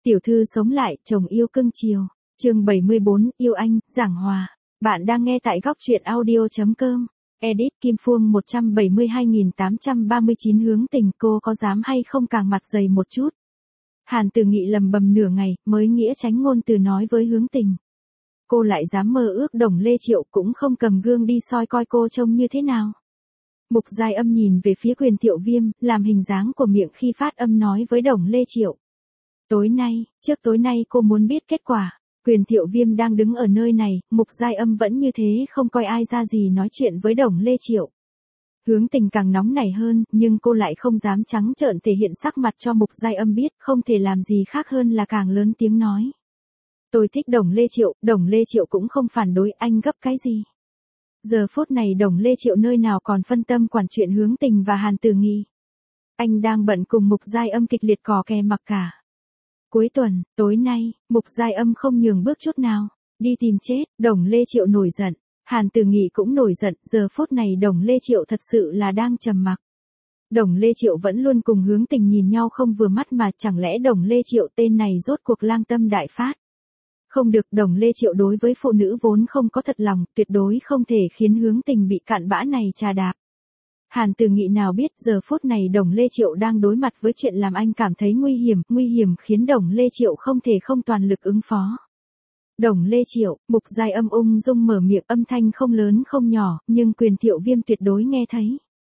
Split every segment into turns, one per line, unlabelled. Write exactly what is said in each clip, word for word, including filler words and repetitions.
Tiểu thư sống lại, chồng yêu cưng chiều. Chương bảy mươi bốn, yêu anh, giảng hòa. Bạn đang nghe tại góc truyện audio chấm com. Edit Kim Phuông một trăm bảy mươi hai nghìn tám trăm ba mươi chín hướng tình, cô có dám hay không càng mặt dày một chút. Hàn Từ Nghị lầm bầm nửa ngày, mới nghĩa tránh ngôn từ nói với hướng tình. Cô lại dám mơ ước Đồng Lê Triệu, cũng không cầm gương đi soi coi cô trông như thế nào. Mục Giai Âm nhìn về phía Quyền Thiệu Viêm, làm hình dáng của miệng khi phát âm nói với Đồng Lê Triệu. Tối nay, trước tối nay cô muốn biết kết quả. Quyền Thiệu Viêm đang đứng ở nơi này, Mục Giai Âm vẫn như thế không coi ai ra gì nói chuyện với Đồng Lê Triệu. Hướng tình càng nóng nảy hơn, nhưng cô lại không dám trắng trợn thể hiện sắc mặt cho Mục Giai Âm biết, không thể làm gì khác hơn là càng lớn tiếng nói. Tôi thích Đồng Lê Triệu, Đồng Lê Triệu cũng không phản đối, anh gấp cái gì. Giờ phút này Đồng Lê Triệu nơi nào còn phân tâm quản chuyện hướng tình và Hàn Từ Nghị. Anh đang bận cùng Mục Giai Âm kịch liệt cò kè mặc cả. Cuối tuần, tối nay, Mục Giai Âm không nhường bước chút nào, đi tìm chết. Đồng Lê Triệu nổi giận, Hàn Từ Nghị cũng nổi giận, giờ phút này Đồng Lê Triệu thật sự là đang trầm mặc. Đồng Lê Triệu vẫn luôn cùng hướng tình nhìn nhau không vừa mắt mà chẳng lẽ Đồng Lê Triệu tên này rốt cuộc lang tâm đại phát. Không được, Đồng Lê Triệu đối với phụ nữ vốn không có thật lòng, tuyệt đối không thể khiến hướng tình bị cặn bã này trà đạp. Hàn Từ Nghị nào biết giờ phút này Đồng Lê Triệu đang đối mặt với chuyện làm anh cảm thấy nguy hiểm, nguy hiểm khiến Đồng Lê Triệu không thể không toàn lực ứng phó. Đồng Lê Triệu, Mục Giai Âm ung dung mở miệng, âm thanh không lớn không nhỏ, nhưng Quyền Thiệu Viêm tuyệt đối nghe thấy.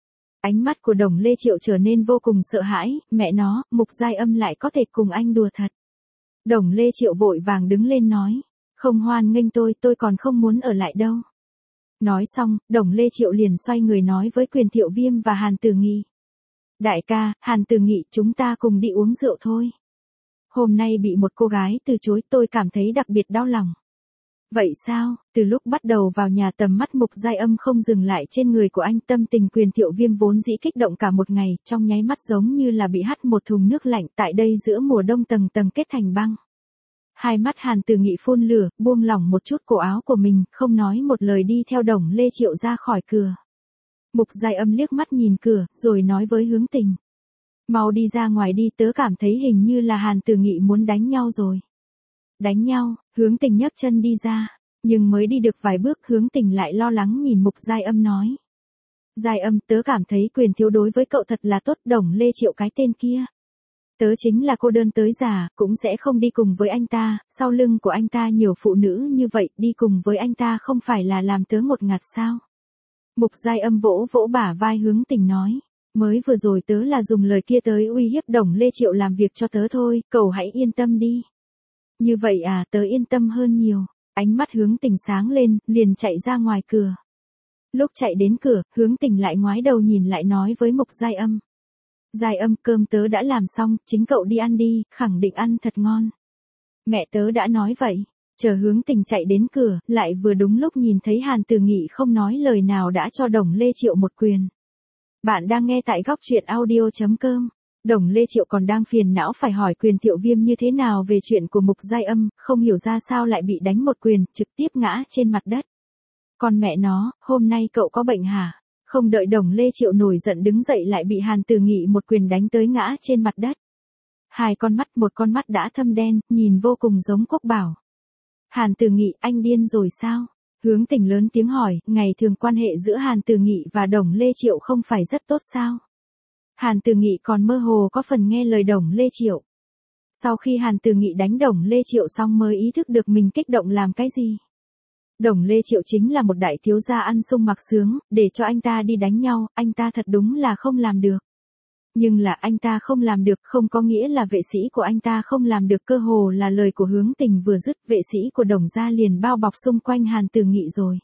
Ánh mắt của Đồng Lê Triệu trở nên vô cùng sợ hãi, mẹ nó, Mục Giai Âm lại có thể cùng anh đùa thật. Đồng Lê Triệu vội vàng đứng lên nói, không hoan nghênh tôi, tôi còn không muốn ở lại đâu. Nói xong, Đồng Lê Triệu liền xoay người nói với Quyền Thiệu Viêm và Hàn Từ Nghị. Đại ca, Hàn Từ Nghị, chúng ta cùng đi uống rượu thôi. Hôm nay bị một cô gái từ chối, tôi cảm thấy đặc biệt đau lòng. Vậy sao? Từ lúc bắt đầu vào nhà tầm mắt Mục Giai Âm không dừng lại trên người của anh, tâm tình Quyền Thiệu Viêm vốn dĩ kích động cả một ngày, trong nháy mắt giống như là bị hắt một thùng nước lạnh, tại đây giữa mùa đông tầng tầng kết thành băng. Hai mắt Hàn Từ Nghị phun lửa, buông lỏng một chút cổ áo của mình, không nói một lời đi theo Đồng Lê Triệu ra khỏi cửa. Mục Giai Âm liếc mắt nhìn cửa, rồi nói với hướng tình. Mau đi ra ngoài đi, tớ cảm thấy hình như là Hàn Từ Nghị muốn đánh nhau rồi. Đánh nhau, hướng tình nhấc chân đi ra, nhưng mới đi được vài bước hướng tình lại lo lắng nhìn Mục Giai Âm nói. Giai Âm, tớ cảm thấy Quyền thiếu đối với cậu thật là tốt, Đồng Lê Triệu cái tên kia. Tớ chính là cô đơn tới già, cũng sẽ không đi cùng với anh ta, sau lưng của anh ta nhiều phụ nữ như vậy, đi cùng với anh ta không phải là làm tớ ngột ngạt sao? Mục Giai Âm vỗ vỗ bả vai hướng tình nói, mới vừa rồi tớ là dùng lời kia tới uy hiếp Đồng Lê Triệu làm việc cho tớ thôi, cậu hãy yên tâm đi. Như vậy à, tớ yên tâm hơn nhiều. Ánh mắt hướng tình sáng lên, liền chạy ra ngoài cửa. Lúc chạy đến cửa, hướng tình lại ngoái đầu nhìn lại nói với Mục Giai Âm. Giai Âm, cơm tớ đã làm xong, chính cậu đi ăn đi, khẳng định ăn thật ngon. Mẹ tớ đã nói vậy. Chờ hướng tình chạy đến cửa, lại vừa đúng lúc nhìn thấy Hàn Từ Nghị không nói lời nào đã cho Đồng Lê Triệu một quyền. Bạn đang nghe tại góc truyện audio chấm com. Đồng Lê Triệu còn đang phiền não phải hỏi Quyền Thiệu Viêm như thế nào về chuyện của Mục Giai Âm, không hiểu ra sao lại bị đánh một quyền, trực tiếp ngã trên mặt đất. Con mẹ nó, hôm nay cậu có bệnh hả? Không đợi Đồng Lê Triệu nổi giận đứng dậy lại bị Hàn Từ Nghị một quyền đánh tới ngã trên mặt đất. Hai con mắt, một con mắt đã thâm đen, nhìn vô cùng giống Quốc Bảo. Hàn Từ Nghị, anh điên rồi sao? Hướng tình lớn tiếng hỏi, ngày thường quan hệ giữa Hàn Từ Nghị và Đồng Lê Triệu không phải rất tốt sao? Hàn Từ Nghị còn mơ hồ có phần nghe lời Đồng Lê Triệu. Sau khi Hàn Từ Nghị đánh Đồng Lê Triệu xong mới ý thức được mình kích động làm cái gì. Đồng Lê Triệu chính là một đại thiếu gia ăn sung mặc sướng, để cho anh ta đi đánh nhau, anh ta thật đúng là không làm được. Nhưng là anh ta không làm được không có nghĩa là vệ sĩ của anh ta không làm được, cơ hồ là lời của hướng tình vừa dứt, vệ sĩ của Đồng gia liền bao bọc xung quanh Hàn Từ Nghị rồi.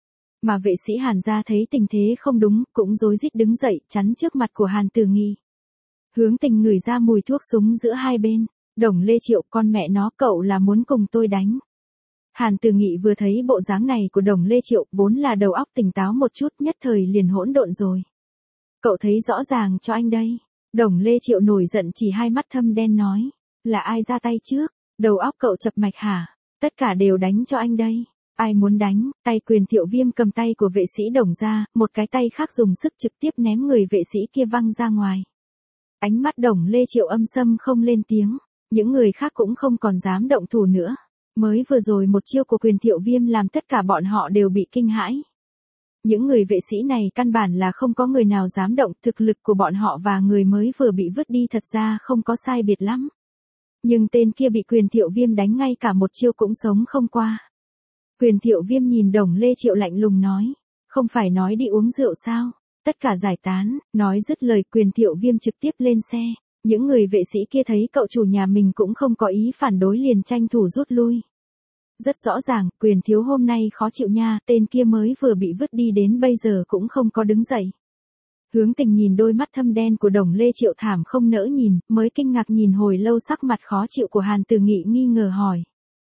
Mà vệ sĩ Hàn gia thấy tình thế không đúng, cũng rối rít đứng dậy, chắn trước mặt của Hàn Từ Nghị. Hướng tình ngửi ra mùi thuốc súng giữa hai bên. Đồng Lê Triệu, con mẹ nó, cậu là muốn cùng tôi đánh. Hàn Từ Nghị vừa thấy bộ dáng này của Đồng Lê Triệu, vốn là đầu óc tỉnh táo một chút, nhất thời liền hỗn độn rồi. Cậu thấy rõ ràng cho anh đây. Đồng Lê Triệu nổi giận chỉ hai mắt thâm đen nói. Là ai ra tay trước? Đầu óc cậu chập mạch hả? Tất cả đều đánh cho anh đây. Ai muốn đánh? Tay Quyền Thiệu Viêm cầm tay của vệ sĩ Đồng ra, một cái tay khác dùng sức trực tiếp ném người vệ sĩ kia văng ra ngoài. Ánh mắt Đồng Lê Triệu âm sâm không lên tiếng. Những người khác cũng không còn dám động thủ nữa. Mới vừa rồi một chiêu của Quyền Thiệu Viêm làm tất cả bọn họ đều bị kinh hãi. Những người vệ sĩ này căn bản là không có người nào dám động, thực lực của bọn họ và người mới vừa bị vứt đi thật ra không có sai biệt lắm. Nhưng tên kia bị Quyền Thiệu Viêm đánh ngay cả một chiêu cũng sống không qua. Quyền Thiệu Viêm nhìn Đồng Lê Triệu lạnh lùng nói, không phải nói đi uống rượu sao, tất cả giải tán. Nói dứt lời Quyền Thiệu Viêm trực tiếp lên xe. Những người vệ sĩ kia thấy cậu chủ nhà mình cũng không có ý phản đối liền tranh thủ rút lui. Rất rõ ràng, Quyền thiếu hôm nay khó chịu nha, tên kia mới vừa bị vứt đi đến bây giờ cũng không có đứng dậy. Hướng Tình nhìn đôi mắt thâm đen của Đồng Lê Triệu thảm không nỡ nhìn, mới kinh ngạc nhìn hồi lâu sắc mặt khó chịu của Hàn Từ Nghị nghi ngờ hỏi.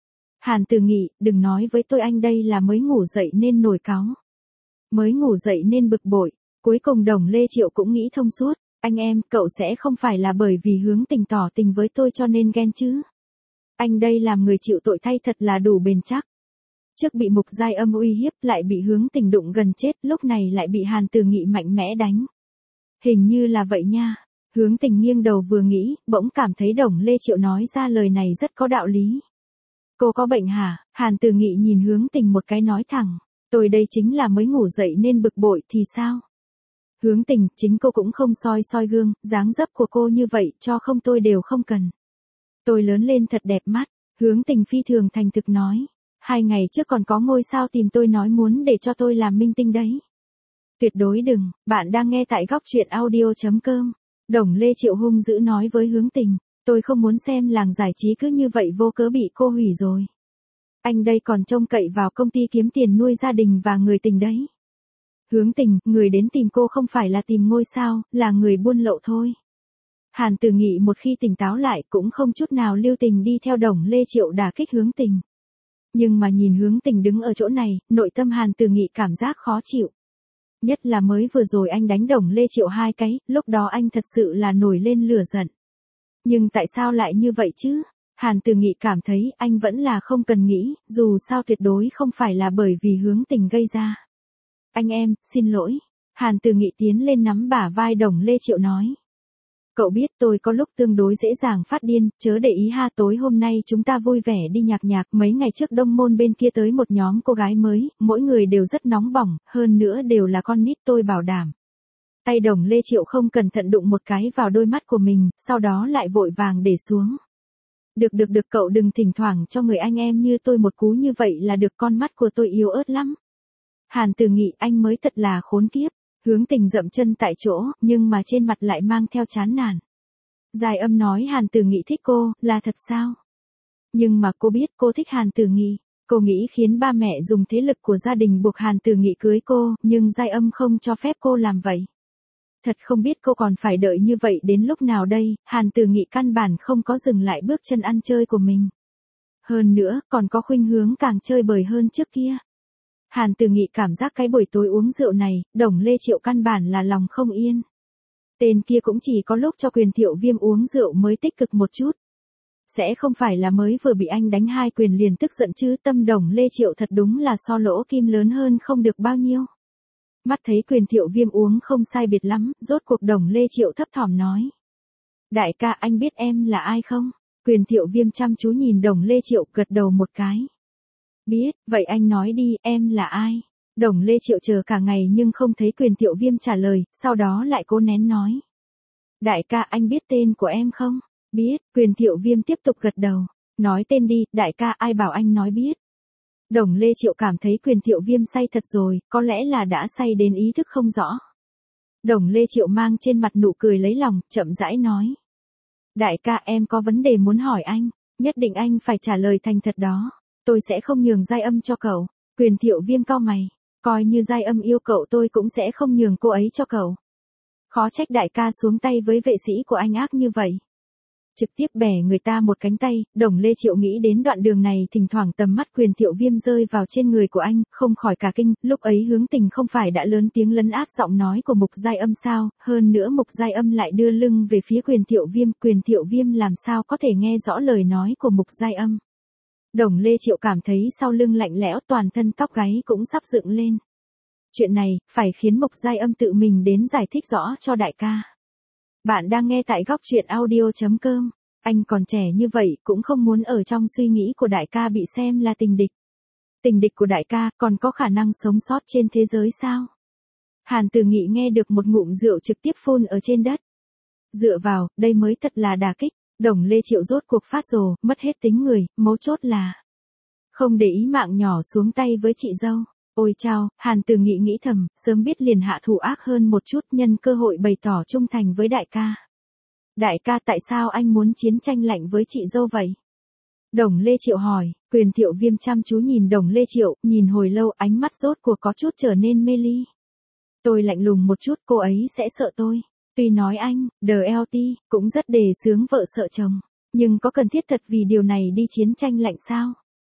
Hàn Từ Nghị, đừng nói với tôi anh đây là mới ngủ dậy nên nổi cáu. Mới ngủ dậy nên bực bội, cuối cùng Đồng Lê Triệu cũng nghĩ thông suốt, anh em, cậu sẽ không phải là bởi vì Hướng Tình tỏ tình với tôi cho nên ghen chứ. Anh đây làm người chịu tội thay thật là đủ bền chắc. Trước bị Mục Giai Âm uy hiếp lại bị Hướng Tình đụng gần chết, lúc này lại bị Hàn Từ Nghị mạnh mẽ đánh. Hình như là vậy nha. Hướng Tình nghiêng đầu vừa nghĩ, bỗng cảm thấy Đồng Lê Triệu nói ra lời này rất có đạo lý. Cô có bệnh hả? Hàn Từ Nghị nhìn Hướng Tình một cái nói thẳng. Tôi đây chính là mới ngủ dậy nên bực bội thì sao? Hướng Tình, chính cô cũng không soi soi gương, dáng dấp của cô như vậy cho không tôi đều không cần. Tôi lớn lên thật đẹp mắt. Hướng Tình phi thường thành thực nói. Hai ngày trước còn có ngôi sao tìm tôi nói muốn để cho tôi làm minh tinh đấy. Tuyệt đối đừng, bạn đang nghe tại góc truyện audio chấm com. Đồng Lê Triệu hung dữ nói với Hướng Tình. Tôi không muốn xem làng giải trí cứ như vậy vô cớ bị cô hủy rồi. Anh đây còn trông cậy vào công ty kiếm tiền nuôi gia đình và người tình đấy. Hướng Tình, người đến tìm cô không phải là tìm ngôi sao, là người buôn lậu thôi. Hàn Từ Nghị một khi tỉnh táo lại cũng không chút nào lưu tình đi theo Đồng Lê Triệu đả kích Hướng Tình. Nhưng mà nhìn Hướng Tình đứng ở chỗ này, nội tâm Hàn Từ Nghị cảm giác khó chịu. Nhất là mới vừa rồi anh đánh Đồng Lê Triệu hai cái, lúc đó anh thật sự là nổi lên lửa giận. Nhưng tại sao lại như vậy chứ? Hàn Từ Nghị cảm thấy anh vẫn là không cần nghĩ, dù sao tuyệt đối không phải là bởi vì Hướng Tình gây ra. Anh em, xin lỗi. Hàn Từ Nghị tiến lên nắm bả vai Đồng Lê Triệu nói. Cậu biết tôi có lúc tương đối dễ dàng phát điên, chớ để ý ha, tối hôm nay chúng ta vui vẻ đi nhạc nhạc, mấy ngày trước Đông Môn bên kia tới một nhóm cô gái mới, mỗi người đều rất nóng bỏng, hơn nữa đều là con nít tôi bảo đảm. Tay Đồng Lê Triệu không cẩn thận đụng một cái vào đôi mắt của mình, sau đó lại vội vàng để xuống. Được được được, cậu đừng thỉnh thoảng cho người anh em như tôi một cú như vậy là được, con mắt của tôi yếu ớt lắm. Hàn Từ Nghị, anh mới thật là khốn kiếp. Hướng Tình dậm chân tại chỗ, nhưng mà trên mặt lại mang theo chán nản. Giai Âm nói Hàn Từ Nghị thích cô, là thật sao? Nhưng mà cô biết cô thích Hàn Từ Nghị. Cô nghĩ khiến ba mẹ dùng thế lực của gia đình buộc Hàn Từ Nghị cưới cô, nhưng Giai Âm không cho phép cô làm vậy. Thật không biết cô còn phải đợi như vậy đến lúc nào đây, Hàn Từ Nghị căn bản không có dừng lại bước chân ăn chơi của mình. Hơn nữa, còn có khuynh hướng càng chơi bời hơn trước kia. Hàn Từ Nghị cảm giác cái buổi tối uống rượu này, Đồng Lê Triệu căn bản là lòng không yên. Tên kia cũng chỉ có lúc cho Quyền Thiệu Viêm uống rượu mới tích cực một chút. Sẽ không phải là mới vừa bị anh đánh hai quyền liền tức giận chứ, tâm Đồng Lê Triệu thật đúng là so lỗ kim lớn hơn không được bao nhiêu. Mắt thấy Quyền Thiệu Viêm uống không sai biệt lắm, rốt cuộc Đồng Lê Triệu thấp thỏm nói. Đại ca, anh biết em là ai không? Quyền Thiệu Viêm chăm chú nhìn Đồng Lê Triệu, gật đầu một cái. Biết, vậy anh nói đi, em là ai? Đồng Lê Triệu chờ cả ngày nhưng không thấy Quyền Thiệu Viêm trả lời, sau đó lại cố nén nói. Đại ca, anh biết tên của em không? Biết, Quyền Thiệu Viêm tiếp tục gật đầu. Nói tên đi, đại ca, ai bảo anh nói biết. Đồng Lê Triệu cảm thấy Quyền Thiệu Viêm say thật rồi, có lẽ là đã say đến ý thức không rõ. Đồng Lê Triệu mang trên mặt nụ cười lấy lòng, chậm rãi nói. Đại ca, em có vấn đề muốn hỏi anh, nhất định anh phải trả lời thành thật đó. Tôi sẽ không nhường Giai Âm cho cậu. Quyền Thiệu Viêm cau mày. Coi như Giai Âm yêu cậu tôi cũng sẽ không nhường cô ấy cho cậu. Khó trách đại ca xuống tay với vệ sĩ của anh ác như vậy. Trực tiếp bẻ người ta một cánh tay, Đồng Lê Triệu nghĩ đến đoạn đường này thỉnh thoảng tầm mắt Quyền Thiệu Viêm rơi vào trên người của anh, không khỏi cả kinh, lúc ấy Hướng Tình không phải đã lớn tiếng lấn át giọng nói của Mục Giai Âm sao, hơn nữa Mục Giai Âm lại đưa lưng về phía Quyền Thiệu Viêm, Quyền Thiệu Viêm làm sao có thể nghe rõ lời nói của Mục Giai Âm. Đồng Lê Triệu cảm thấy sau lưng lạnh lẽo, toàn thân tóc gáy cũng sắp dựng lên. Chuyện này, phải khiến Mục Giai Âm tự mình đến giải thích rõ cho đại ca. Bạn đang nghe tại góc truyện audio chấm com. Anh còn trẻ như vậy cũng không muốn ở trong suy nghĩ của đại ca bị xem là tình địch. Tình địch của đại ca còn có khả năng sống sót trên thế giới sao? Hàn Tử Nghị nghe được một ngụm rượu trực tiếp phun ở trên đất. Dựa vào, đây mới thật là đả kích. Đồng Lê Triệu rốt cuộc phát rồ, mất hết tính người, mấu chốt là không để ý mạng nhỏ xuống tay với chị dâu. Ôi chao, Hàn Tử Nghị nghĩ thầm, sớm biết liền hạ thủ ác hơn một chút, nhân cơ hội bày tỏ trung thành với đại ca. Đại ca, tại sao anh muốn chiến tranh lạnh với chị dâu vậy? Đồng Lê Triệu hỏi. Quyền Thiệu Viêm chăm chú nhìn Đồng Lê Triệu, nhìn hồi lâu, ánh mắt rốt cuộc có chút trở nên mê ly. Tôi lạnh lùng một chút, cô ấy sẽ sợ tôi. Tuy nói anh, đê lờ tê, cũng rất đề xướng vợ sợ chồng, nhưng có cần thiết thật vì điều này đi chiến tranh lạnh sao?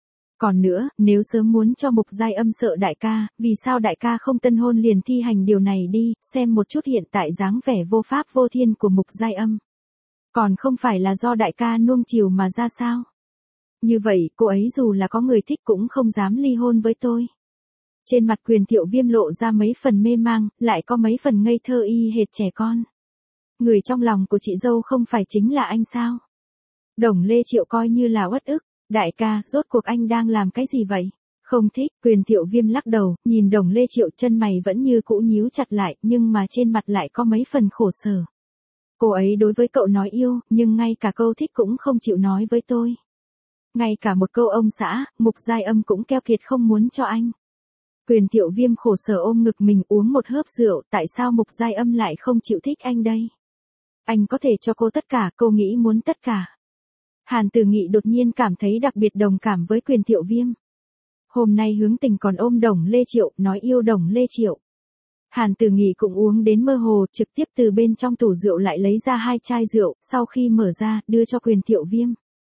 Còn nữa, nếu sớm muốn cho Mục Giai Âm sợ đại ca, vì sao đại ca không tân hôn liền thi hành điều này đi, xem một chút hiện tại dáng vẻ vô pháp vô thiên của Mục Giai Âm. Còn không phải là do đại ca nuông chiều mà ra sao? Như vậy, cô ấy dù là có người thích cũng không dám ly hôn với tôi. Trên mặt Quyền Thiệu Viêm lộ ra mấy phần mê mang, lại có mấy phần ngây thơ y hệt trẻ con. Người trong lòng của chị dâu không phải chính là anh sao? Đồng Lê Triệu coi như là uất ức. Đại ca, rốt cuộc anh đang làm cái gì vậy? Không thích. Quyền Thiệu Viêm lắc đầu, nhìn Đồng Lê Triệu, chân mày vẫn như cũ nhíu chặt lại, nhưng mà trên mặt lại có mấy phần khổ sở. Cô ấy đối với cậu nói yêu, nhưng ngay cả câu thích cũng không chịu nói với tôi. Ngay cả một câu ông xã, Mục Giai Âm cũng keo kiệt không muốn cho anh. Quyền Thiệu Viêm khổ sở ôm ngực mình uống một hớp rượu, tại sao Mục Giai Âm lại không chịu thích anh đây? Anh có thể cho cô tất cả, cô nghĩ muốn tất cả. Hàn Tử Nghị đột nhiên cảm thấy đặc biệt đồng cảm với Quyền Thiệu Viêm. Hôm nay Hướng Tình còn ôm Đồng Lê Triệu, nói yêu Đồng Lê Triệu. Hàn Tử Nghị cũng uống đến mơ hồ, trực tiếp từ bên trong tủ rượu lại lấy ra hai chai rượu, sau khi mở ra, đưa cho Quyền Thiệu Viêm.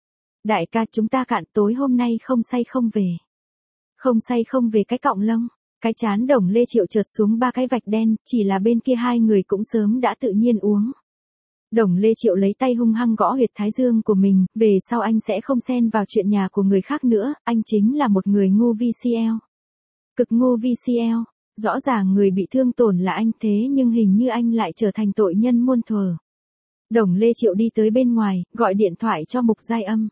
Đại ca, chúng ta cạn, tối hôm nay không say không về. Không say không về cái cọng lông. Cái chán Đồng Lê Triệu trượt xuống ba cái vạch đen, chỉ là bên kia hai người cũng sớm đã tự nhiên uống. Đồng Lê Triệu lấy tay hung hăng gõ huyệt thái dương của mình, về sau anh sẽ không xen vào chuyện nhà của người khác nữa, anh chính là một người ngu vê xê lờ. Cực ngu vê xê lờ, rõ ràng người bị thương tổn là anh thế nhưng hình như anh lại trở thành tội nhân muôn thuở. Đồng Lê Triệu đi tới bên ngoài, gọi điện thoại cho Mục Giai Âm.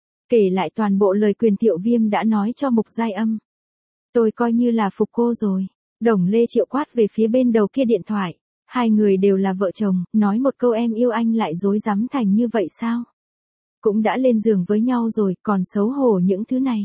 Kể lại toàn bộ lời Quyền Thiệu Viêm đã nói cho Mục Giai Âm. Tôi coi như là phục cô rồi. Đồng Lê Triệu quát về phía bên đầu kia điện thoại. Hai người đều là vợ chồng, nói một câu em yêu anh lại dối rắm thành như vậy sao? Cũng đã lên giường với nhau rồi, còn xấu hổ những thứ này.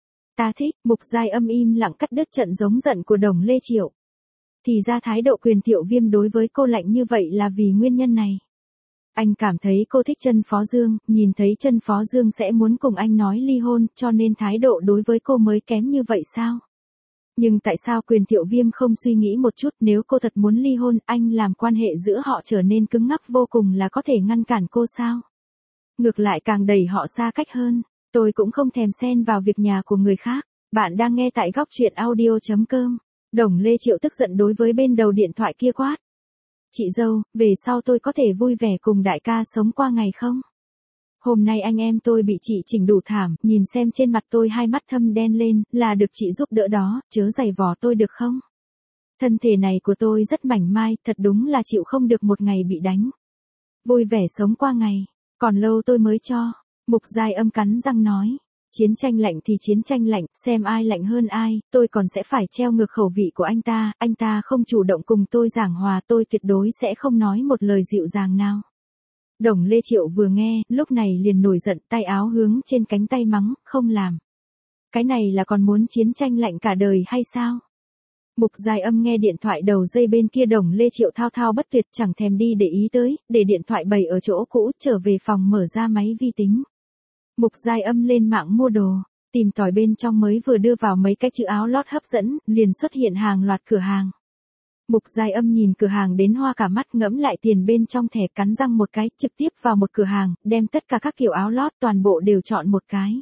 Ta thích. Mục Giai Âm im lặng cắt đứt trận giống giận của Đồng Lê Triệu. Thì ra thái độ Quyền Thiệu Viêm đối với cô lạnh như vậy là vì nguyên nhân này. Anh cảm thấy cô thích Trân Phó Dương, nhìn thấy Trân Phó Dương sẽ muốn cùng anh nói ly hôn, cho nên thái độ đối với cô mới kém như vậy sao? Nhưng tại sao Quyền Thiệu Viêm không suy nghĩ một chút, nếu cô thật muốn ly hôn, anh làm quan hệ giữa họ trở nên cứng ngắc vô cùng là có thể ngăn cản cô sao? Ngược lại càng đẩy họ xa cách hơn. Tôi cũng không thèm xen vào việc nhà của người khác. Bạn đang nghe tại góc truyện audio chấm com. Đồng Lê Triệu tức giận đối với bên đầu điện thoại kia quát. Chị dâu, về sau tôi có thể vui vẻ cùng đại ca sống qua ngày không? Hôm nay anh em tôi bị chị chỉnh đủ thảm, nhìn xem trên mặt tôi hai mắt thâm đen lên, là được chị giúp đỡ đó, chớ giày vò tôi được không? Thân thể này của tôi rất mảnh mai, thật đúng là chịu không được một ngày bị đánh. Vui vẻ sống qua ngày, còn lâu tôi mới cho. Mục Giai Âm cắn răng nói. Chiến tranh lạnh thì chiến tranh lạnh, xem ai lạnh hơn ai, tôi còn sẽ phải treo ngược khẩu vị của anh ta, anh ta không chủ động cùng tôi giảng hòa, tôi tuyệt đối sẽ không nói một lời dịu dàng nào. Đồng Lê Triệu vừa nghe, lúc này liền nổi giận, tay áo hướng trên cánh tay mắng, không làm. Cái này là còn muốn chiến tranh lạnh cả đời hay sao? Mục Giai Âm nghe điện thoại đầu dây bên kia Đồng Lê Triệu thao thao bất tuyệt chẳng thèm đi để ý tới, để điện thoại bày ở chỗ cũ, trở về phòng mở ra máy vi tính. Mục Giai Âm lên mạng mua đồ, tìm tòi bên trong mới vừa đưa vào mấy cái chữ áo lót hấp dẫn, liền xuất hiện hàng loạt cửa hàng. Mục Giai Âm nhìn cửa hàng đến hoa cả mắt, ngẫm lại tiền bên trong thẻ, cắn răng một cái, trực tiếp vào một cửa hàng, đem tất cả các kiểu áo lót toàn bộ đều chọn một cái.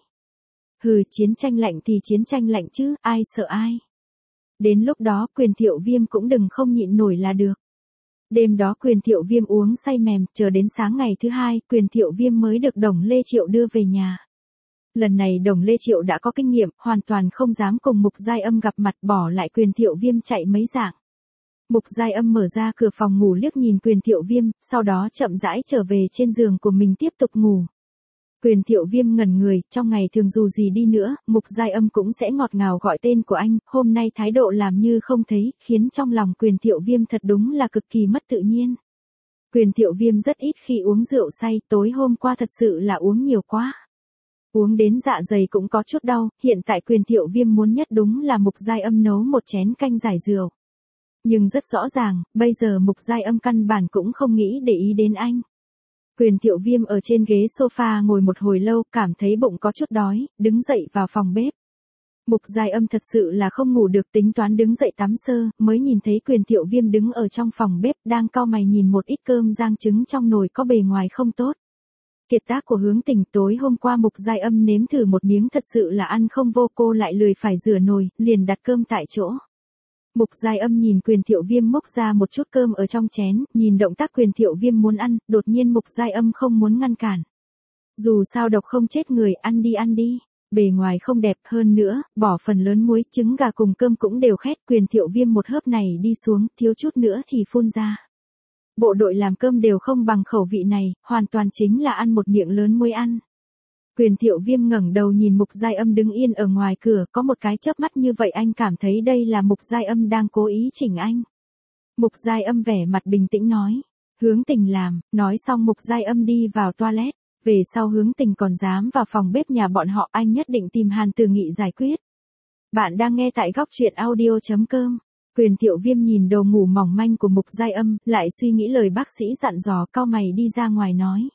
Hừ, chiến tranh lạnh thì chiến tranh lạnh chứ, ai sợ ai. Đến lúc đó Quyền Thiệu Viêm cũng đừng không nhịn nổi là được. Đêm đó Quyền Thiệu Viêm uống say mềm, chờ đến sáng ngày thứ hai, Quyền Thiệu Viêm mới được Đồng Lê Triệu đưa về nhà. Lần này Đồng Lê Triệu đã có kinh nghiệm, hoàn toàn không dám cùng Mục Giai Âm gặp mặt, bỏ lại Quyền Thiệu Viêm chạy mấy dạng. Mục Giai Âm mở ra cửa phòng ngủ liếc nhìn Quyền Thiệu Viêm, sau đó chậm rãi trở về trên giường của mình tiếp tục ngủ. Quyền Thiệu Viêm ngẩn người, trong ngày thường dù gì đi nữa, Mục Giai Âm cũng sẽ ngọt ngào gọi tên của anh, hôm nay thái độ làm như không thấy, khiến trong lòng Quyền Thiệu Viêm thật đúng là cực kỳ mất tự nhiên. Quyền Thiệu Viêm rất ít khi uống rượu say, tối hôm qua thật sự là uống nhiều quá. Uống đến dạ dày cũng có chút đau, hiện tại Quyền Thiệu Viêm muốn nhất đúng là Mục Giai Âm nấu một chén canh giải rượu. Nhưng rất rõ ràng, bây giờ Mục Giai Âm căn bản cũng không nghĩ để ý đến anh. Quyền Thiệu Viêm ở trên ghế sofa ngồi một hồi lâu, cảm thấy bụng có chút đói, đứng dậy vào phòng bếp. Mục Giai Âm thật sự là không ngủ được, tính toán đứng dậy tắm sơ, mới nhìn thấy Quyền Thiệu Viêm đứng ở trong phòng bếp đang cau mày nhìn một ít cơm rang trứng trong nồi có bề ngoài không tốt. Kiệt tác của Hướng Tình, tối hôm qua Mục Giai Âm nếm thử một miếng thật sự là ăn không vô, cô lại lười phải rửa nồi, liền đặt cơm tại chỗ. Mục Giai Âm nhìn Quyền Thiệu Viêm múc ra một chút cơm ở trong chén, nhìn động tác Quyền Thiệu Viêm muốn ăn, đột nhiên Mục Giai Âm không muốn ngăn cản. Dù sao độc không chết người, ăn đi ăn đi. Bề ngoài không đẹp, hơn nữa, bỏ phần lớn muối, trứng gà cùng cơm cũng đều khét. Quyền Thiệu Viêm một hớp này đi xuống, thiếu chút nữa thì phun ra. Bộ đội làm cơm đều không bằng khẩu vị này, hoàn toàn chính là ăn một miệng lớn muối ăn. Quyền Thiệu Viêm ngẩng đầu nhìn Mục Giai Âm đứng yên ở ngoài cửa, có một cái chớp mắt như vậy anh cảm thấy đây là Mục Giai Âm đang cố ý chỉnh anh. Mục Giai Âm vẻ mặt bình tĩnh nói, Hướng Tình làm, nói xong Mục Giai Âm đi vào toilet, về sau Hướng Tình còn dám vào phòng bếp nhà bọn họ, anh nhất định tìm Hàn Từ Nghị giải quyết. Bạn đang nghe tại góc truyện audio chấm com. Quyền Thiệu Viêm nhìn đầu ngủ mỏng manh của Mục Giai Âm, lại suy nghĩ lời bác sĩ dặn dò, cau mày đi ra ngoài nói.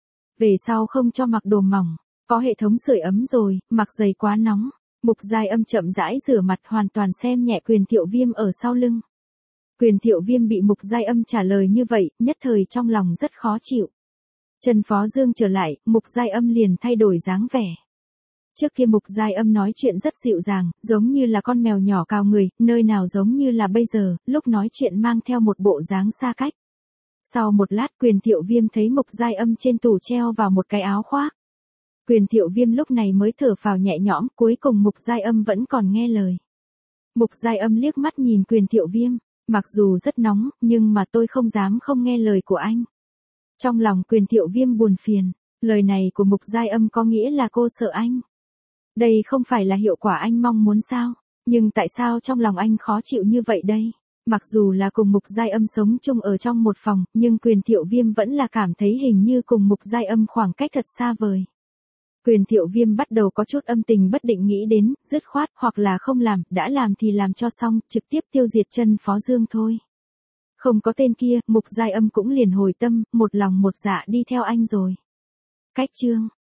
Về sau không cho mặc đồ mỏng. Có hệ thống sưởi ấm rồi, mặc giày quá nóng. Mục Giai Âm chậm rãi rửa mặt, hoàn toàn xem nhẹ Quyền Thiệu Viêm ở sau lưng. Quyền Thiệu Viêm bị Mục Giai Âm trả lời như vậy, nhất thời trong lòng rất khó chịu. Trần Phó Dương trở lại, Mục Giai Âm liền thay đổi dáng vẻ. Trước kia Mục Giai Âm nói chuyện rất dịu dàng, giống như là con mèo nhỏ cào người, nơi nào giống như là bây giờ, lúc nói chuyện mang theo một bộ dáng xa cách. Sau một lát Quyền Thiệu Viêm thấy Mục Giai Âm trên tủ treo vào một cái áo khoác. Quyền Thiệu Viêm lúc này mới thở phào nhẹ nhõm, cuối cùng Mục Giai Âm vẫn còn nghe lời. Mục Giai Âm liếc mắt nhìn Quyền Thiệu Viêm, mặc dù rất nóng, nhưng mà tôi không dám không nghe lời của anh. Trong lòng Quyền Thiệu Viêm buồn phiền, lời này của Mục Giai Âm có nghĩa là cô sợ anh. Đây không phải là hiệu quả anh mong muốn sao, nhưng tại sao trong lòng anh khó chịu như vậy đây? Mặc dù là cùng Mục Giai Âm sống chung ở trong một phòng, nhưng Quyền Thiệu Viêm vẫn là cảm thấy hình như cùng Mục Giai Âm khoảng cách thật xa vời. Quyền Thiệu Viêm bắt đầu có chút âm tình bất định, nghĩ đến, dứt khoát, hoặc là không làm, đã làm thì làm cho xong, trực tiếp tiêu diệt Trần Phó Dương thôi. Không có tên kia, Mục Giai Âm cũng liền hồi tâm, một lòng một dạ đi theo anh rồi. Cách chương